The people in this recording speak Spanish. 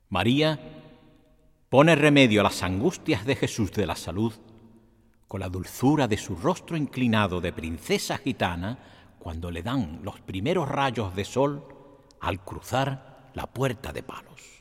María pone remedio a las angustias de Jesús de la salud con la dulzura de su rostro inclinado de princesa gitana cuando le dan los primeros rayos de sol al cruzar la puerta de palos.